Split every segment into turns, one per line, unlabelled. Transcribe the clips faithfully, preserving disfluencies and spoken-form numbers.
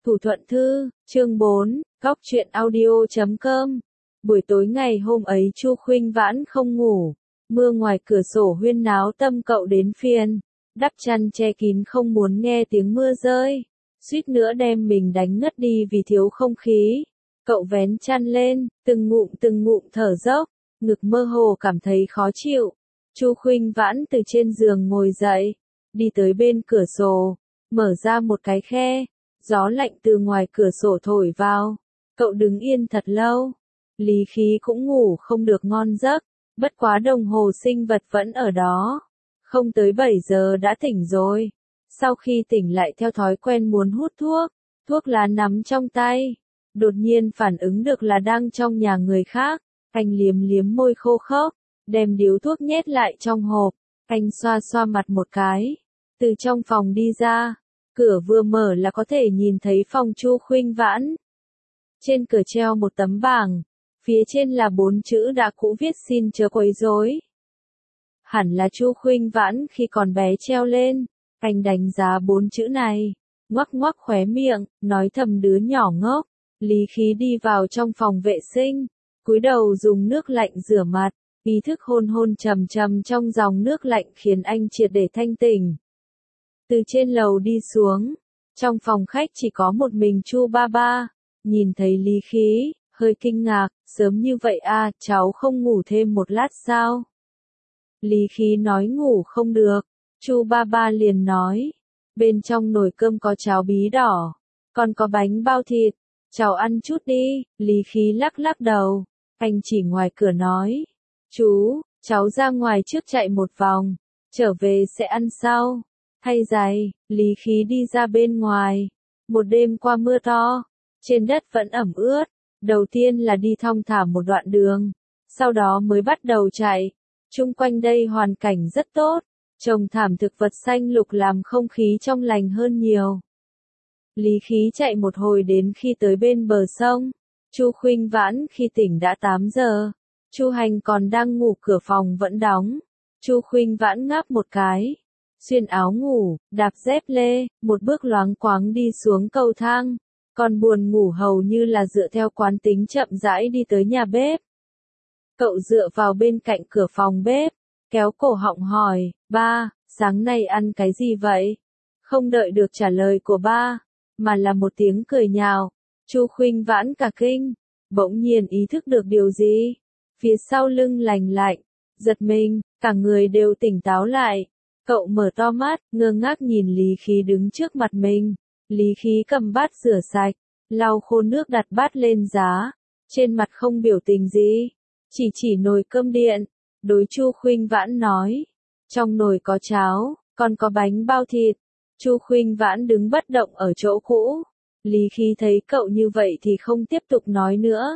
Thủ Thuận Thư, chương bốn, góc truyện audio chấm com. Buổi tối ngày hôm ấy Chu Khuynh Vãn không ngủ, mưa ngoài cửa sổ huyên náo tâm cậu đến phiền, đắp chăn che kín không muốn nghe tiếng mưa rơi, suýt nữa đem mình đánh ngất đi vì thiếu không khí. Cậu vén chăn lên, từng ngụm từng ngụm thở dốc, ngực mơ hồ cảm thấy khó chịu. Chu Khuynh Vãn từ trên giường ngồi dậy, đi tới bên cửa sổ, mở ra một cái khe, gió lạnh từ ngoài cửa sổ thổi vào. Cậu đứng yên thật lâu, Lý Khí cũng ngủ không được ngon giấc, bất quá đồng hồ sinh vật vẫn ở đó. Không tới bảy giờ đã tỉnh rồi. Sau khi tỉnh lại theo thói quen muốn hút thuốc, thuốc lá nắm trong tay. Đột nhiên phản ứng được là đang trong nhà người khác, anh liếm liếm môi khô khốc, đem điếu thuốc nhét lại trong hộp, anh xoa xoa mặt một cái, từ trong phòng đi ra, cửa vừa mở là có thể nhìn thấy phòng Chu Khuynh Vãn. Trên cửa treo một tấm bảng, phía trên là bốn chữ đã cũ viết xin chớ quấy rối. Hẳn là Chu Khuynh Vãn khi còn bé treo lên, anh đánh giá bốn chữ này, ngoắc ngoắc khóe miệng, nói thầm đứa nhỏ ngốc. Lý Khí đi vào trong phòng vệ sinh, cúi đầu dùng nước lạnh rửa mặt, ý thức hôn hôn trầm trầm trong dòng nước lạnh khiến anh triệt để thanh tỉnh. Từ trên lầu đi xuống, trong phòng khách chỉ có một mình Chu ba ba, nhìn thấy Lý Khí, hơi kinh ngạc, sớm như vậy à, cháu không ngủ thêm một lát sao? Lý Khí nói ngủ không được, Chu ba ba liền nói, bên trong nồi cơm có cháo bí đỏ, còn có bánh bao thịt. Cháu ăn chút đi, Lý Khí lắc lắc đầu, anh chỉ ngoài cửa nói, chú, cháu ra ngoài trước chạy một vòng, trở về sẽ ăn sau. Thay giày, Lý Khí đi ra bên ngoài, một đêm qua mưa to, trên đất vẫn ẩm ướt, đầu tiên là đi thong thả một đoạn đường, sau đó mới bắt đầu chạy, chung quanh đây hoàn cảnh rất tốt, trồng thảm thực vật xanh lục làm không khí trong lành hơn nhiều. Lý Khí chạy một hồi đến khi tới bên bờ sông, Chu Khuynh Vãn khi tỉnh đã tám giờ, Chu Hành còn đang ngủ cửa phòng vẫn đóng, Chu Khuynh Vãn ngáp một cái, xuyên áo ngủ, đạp dép lê, một bước loáng quáng đi xuống cầu thang, còn buồn ngủ hầu như là dựa theo quán tính chậm rãi đi tới nhà bếp. Cậu dựa vào bên cạnh cửa phòng bếp, kéo cổ họng hỏi, ba, sáng nay ăn cái gì vậy? Không đợi được trả lời của ba, mà là một tiếng cười nhạo. Chu Khuynh Vãn cả kinh, bỗng nhiên ý thức được điều gì, phía sau lưng lành lạnh, giật mình, cả người đều tỉnh táo lại. Cậu mở to mắt, ngơ ngác nhìn Lý Khí đứng trước mặt mình. Lý Khí cầm bát rửa sạch, lau khô nước đặt bát lên giá, trên mặt không biểu tình gì, chỉ chỉ nồi cơm điện. Đối Chu Khuynh Vãn nói, trong nồi có cháo, còn có bánh bao thịt. Chu Khuynh Vãn đứng bất động ở chỗ cũ. Lý Khí thấy cậu như vậy thì không tiếp tục nói nữa.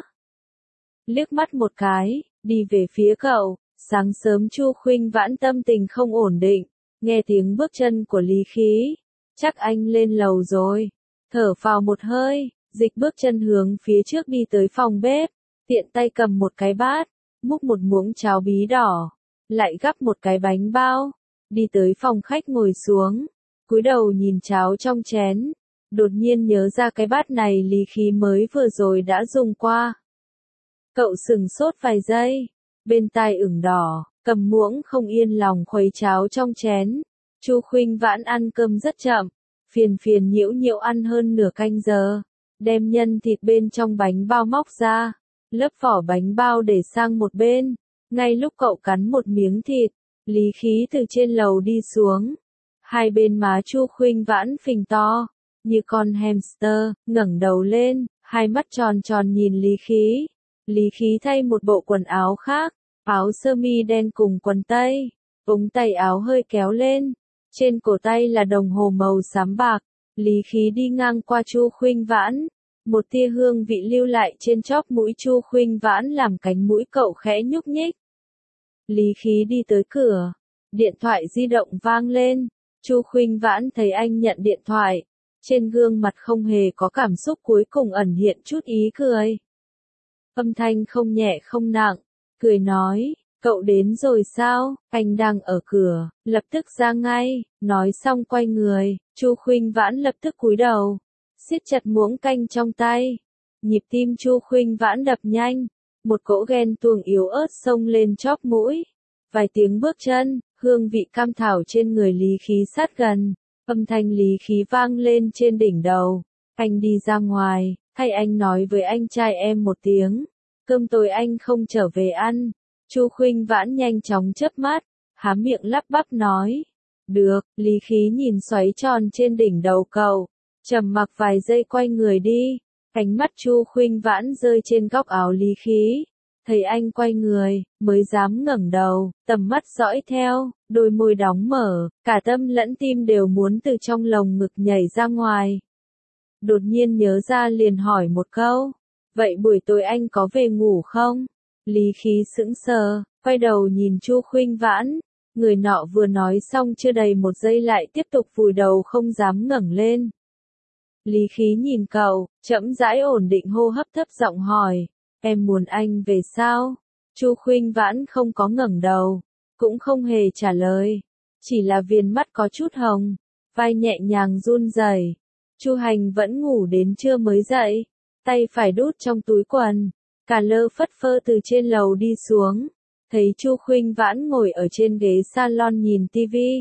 Liếc mắt một cái, đi về phía cậu. Sáng sớm Chu Khuynh Vãn tâm tình không ổn định, nghe tiếng bước chân của Lý Khí, chắc anh lên lầu rồi. Thở phào một hơi, dịch bước chân hướng phía trước đi tới phòng bếp, tiện tay cầm một cái bát, múc một muỗng cháo bí đỏ, lại gắp một cái bánh bao, đi tới phòng khách ngồi xuống. Cúi đầu nhìn cháo trong chén, đột nhiên nhớ ra cái bát này Lý Khí mới vừa rồi đã dùng qua. Cậu sừng sốt vài giây, bên tai ửng đỏ, cầm muỗng không yên lòng khuấy cháo trong chén. Chu Khuynh Vãn ăn cơm rất chậm, phiền phiền nhiễu nhiễu ăn hơn nửa canh giờ, đem nhân thịt bên trong bánh bao móc ra, lớp vỏ bánh bao để sang một bên. Ngay lúc cậu cắn một miếng thịt, Lý Khí từ trên lầu đi xuống. Hai bên má Chu Khuynh Vãn phình to, như con hamster, ngẩng đầu lên, hai mắt tròn tròn nhìn Lý Khí. Lý Khí thay một bộ quần áo khác, áo sơ mi đen cùng quần tây, ống tay áo hơi kéo lên, trên cổ tay là đồng hồ màu xám bạc. Lý Khí đi ngang qua Chu Khuynh Vãn, một tia hương vị lưu lại trên chóp mũi Chu Khuynh Vãn làm cánh mũi cậu khẽ nhúc nhích. Lý Khí đi tới cửa, điện thoại di động vang lên. Chu Khuynh Vãn thấy anh nhận điện thoại, trên gương mặt không hề có cảm xúc, cuối cùng ẩn hiện chút ý cười. Âm thanh không nhẹ không nặng, cười nói, cậu đến rồi sao, anh đang ở cửa, lập tức ra ngay, nói xong quay người, Chu Khuynh Vãn lập tức cúi đầu, siết chặt muỗng canh trong tay. Nhịp tim Chu Khuynh Vãn đập nhanh, một cỗ ghen tuông yếu ớt xông lên chóp mũi. Vài tiếng bước chân, hương vị cam thảo trên người Lý Khí sát gần, âm thanh Lý Khí vang lên trên đỉnh đầu. Anh đi ra ngoài, hay anh nói với anh trai em một tiếng, cơm tối anh không trở về ăn. Chu Khuynh Vãn nhanh chóng chớp mắt, há miệng lắp bắp nói. Được, Lý Khí nhìn xoáy tròn trên đỉnh đầu cậu, trầm mặc vài giây quay người đi. Ánh mắt Chu Khuynh Vãn rơi trên góc áo Lý Khí. Thấy anh quay người, mới dám ngẩng đầu, tầm mắt dõi theo, đôi môi đóng mở, cả tâm lẫn tim đều muốn từ trong lồng ngực nhảy ra ngoài. Đột nhiên nhớ ra liền hỏi một câu, vậy buổi tối anh có về ngủ không? Lý Khí sững sờ, quay đầu nhìn Chu Khuynh Vãn, người nọ vừa nói xong chưa đầy một giây lại tiếp tục vùi đầu không dám ngẩng lên. Lý Khí nhìn cậu, chậm rãi ổn định hô hấp thấp giọng hỏi, em muốn anh về sao? Chu Khuynh Vãn không có ngẩng đầu, cũng không hề trả lời, chỉ là viền mắt có chút hồng, vai nhẹ nhàng run rẩy. Chu Hành vẫn ngủ đến trưa mới dậy, tay phải đút trong túi quần, cả lơ phất phơ từ trên lầu đi xuống, thấy Chu Khuynh Vãn ngồi ở trên ghế salon nhìn tivi.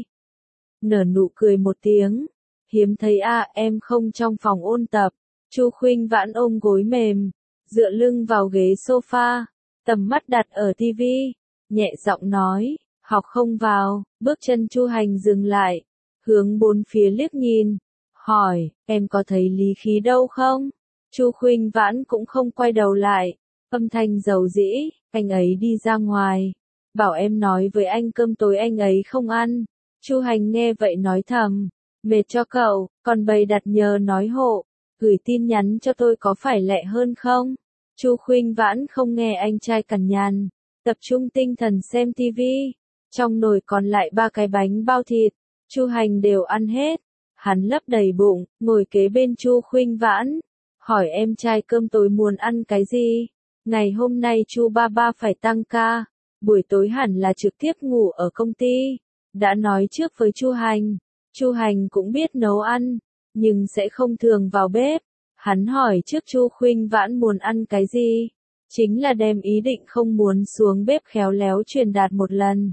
Nở nụ cười một tiếng, hiếm thấy à, em không trong phòng ôn tập. Chu Khuynh Vãn ôm gối mềm, dựa lưng vào ghế sofa, tầm mắt đặt ở tivi, nhẹ giọng nói, học không vào. Bước chân Chu Hành dừng lại, hướng bốn phía liếc nhìn, hỏi, em có thấy Lý Khí đâu không? Chu Khuynh Vãn cũng không quay đầu lại, âm thanh dầu dĩ, anh ấy đi ra ngoài, bảo em nói với anh cơm tối anh ấy không ăn. Chu Hành nghe vậy nói thầm, mệt cho cậu, còn bày đặt nhờ nói hộ, gửi tin nhắn cho tôi có phải lẹ hơn không? Chu Khuynh Vãn không nghe anh trai cằn nhằn, tập trung tinh thần xem tivi. Trong nồi còn lại ba cái bánh bao thịt, Chu Hành đều ăn hết. Hắn lấp đầy bụng, ngồi kế bên Chu Khuynh Vãn, hỏi em trai cơm tối muốn ăn cái gì? Ngày hôm nay Chu ba ba phải tăng ca, buổi tối hẳn là trực tiếp ngủ ở công ty. Đã nói trước với Chu Hành, Chu Hành cũng biết nấu ăn, nhưng sẽ không thường vào bếp. Hắn hỏi trước Chu Khuynh Vãn muốn ăn cái gì, chính là đem ý định không muốn xuống bếp khéo léo truyền đạt một lần.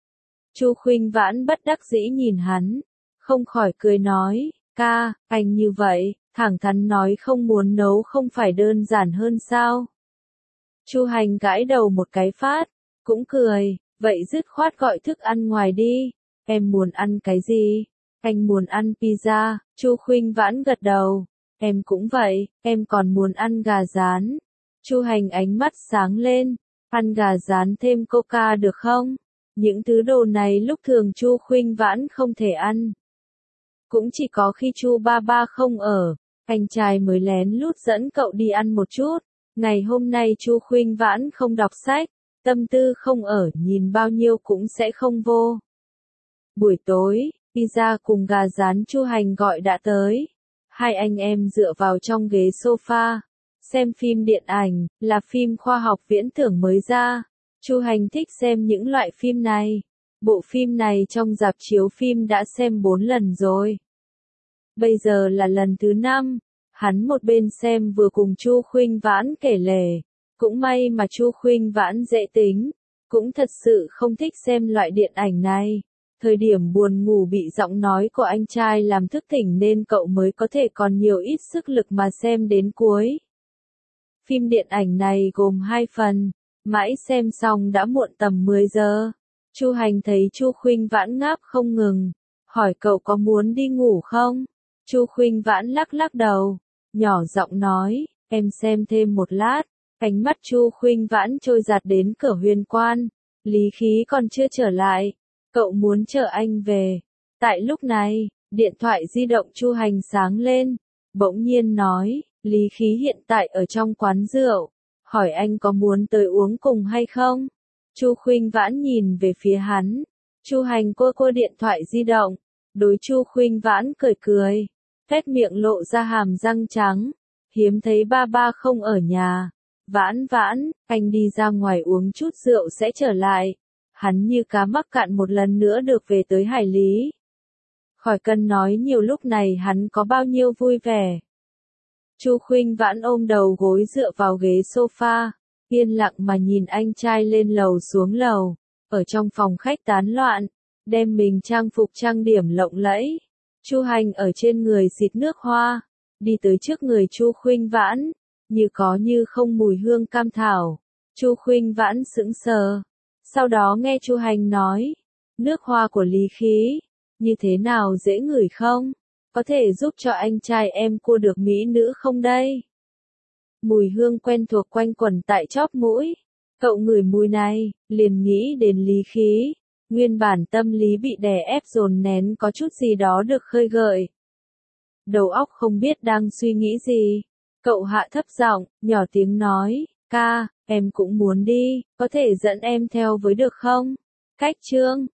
Chu Khuynh Vãn bất đắc dĩ nhìn hắn, không khỏi cười nói, ca, anh như vậy, thẳng thắn nói không muốn nấu không phải đơn giản hơn sao? Chu Hành gãi đầu một cái phát, cũng cười, vậy dứt khoát gọi thức ăn ngoài đi, em muốn ăn cái gì? Anh muốn ăn pizza. Chu Khuynh Vãn gật đầu, em cũng vậy, em còn muốn ăn gà rán. Chu Hành ánh mắt sáng lên, ăn gà rán thêm coca được không? Những thứ đồ này lúc thường Chu Khuynh Vãn không thể ăn. Cũng chỉ có khi Chu ba ba không ở, anh trai mới lén lút dẫn cậu đi ăn một chút. Ngày hôm nay Chu Khuynh Vãn không đọc sách, tâm tư không ở, nhìn bao nhiêu cũng sẽ không vô. Buổi tối, pizza cùng gà rán Chu Hành gọi đã tới. Hai anh em dựa vào trong ghế sofa, xem phim điện ảnh, là phim khoa học viễn tưởng mới ra. Chu Hành thích xem những loại phim này. Bộ phim này trong rạp chiếu phim đã xem bốn lần rồi. Bây giờ là lần thứ năm, hắn một bên xem vừa cùng Chu Khuynh Vãn kể lể. Cũng may mà Chu Khuynh Vãn dễ tính, cũng thật sự không thích xem loại điện ảnh này. Thời điểm buồn ngủ bị giọng nói của anh trai làm thức tỉnh nên cậu mới có thể còn nhiều ít sức lực mà xem đến cuối. Phim điện ảnh này gồm hai phần, mãi xem xong đã muộn tầm mười giờ. Chu Hành thấy Chu Khuynh Vãn ngáp không ngừng, hỏi cậu có muốn đi ngủ không? Chu Khuynh Vãn lắc lắc đầu, nhỏ giọng nói, em xem thêm một lát. Ánh mắt Chu Khuynh Vãn trôi giạt đến cửa Huyền Quan, Lý Khí còn chưa trở lại, cậu muốn chờ anh về. Tại lúc này, điện thoại di động Chu Hành sáng lên, bỗng nhiên nói, Lý Khí hiện tại ở trong quán rượu, hỏi anh có muốn tới uống cùng hay không? Chu Khuynh Vãn nhìn về phía hắn, Chu Hành cua cua điện thoại di động, đối Chu Khuynh Vãn cười cười, phét miệng lộ ra hàm răng trắng, hiếm thấy ba ba không ở nhà. Vãn Vãn, anh đi ra ngoài uống chút rượu sẽ trở lại. Hắn như cá mắc cạn một lần nữa được về tới Hải Lý. Khỏi cần nói nhiều lúc này hắn có bao nhiêu vui vẻ. Chu Khuynh Vãn ôm đầu gối dựa vào ghế sofa, yên lặng mà nhìn anh trai lên lầu xuống lầu, ở trong phòng khách tán loạn, đem mình trang phục trang điểm lộng lẫy. Chu Hành ở trên người xịt nước hoa, đi tới trước người Chu Khuynh Vãn, như có như không mùi hương cam thảo. Chu Khuynh Vãn sững sờ, sau đó nghe Chu Hành nói, nước hoa của Lý Khí, như thế nào dễ ngửi không? Có thể giúp cho anh trai em cua được mỹ nữ không đây? Mùi hương quen thuộc quanh quẩn tại chóp mũi, cậu ngửi mùi này, liền nghĩ đến Lý Khí, nguyên bản tâm lý bị đè ép dồn nén có chút gì đó được khơi gợi. Đầu óc không biết đang suy nghĩ gì, cậu hạ thấp giọng, nhỏ tiếng nói, ca, em cũng muốn đi, có thể dẫn em theo với được không? Cách chương